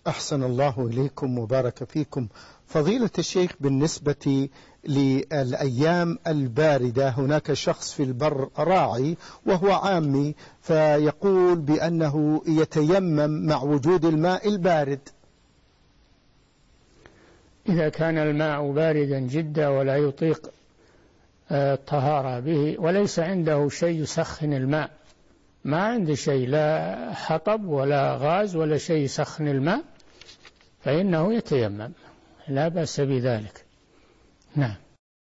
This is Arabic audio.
أحسن الله إليكم وبارك فيكم. فضيلة الشيخ، بالنسبة للأيام الباردة هناك شخص في البر راعي وهو عامي فيقول بأنه يتيمم مع وجود الماء البارد. إذا كان الماء باردا جدا ولا يطيق الطهارة به وليس عنده شيء يسخن الماء، ما عنده شيء لا حطب ولا غاز ولا شيء يسخن الماء، فإنه يتيمم لا بأس بذلك. نعم.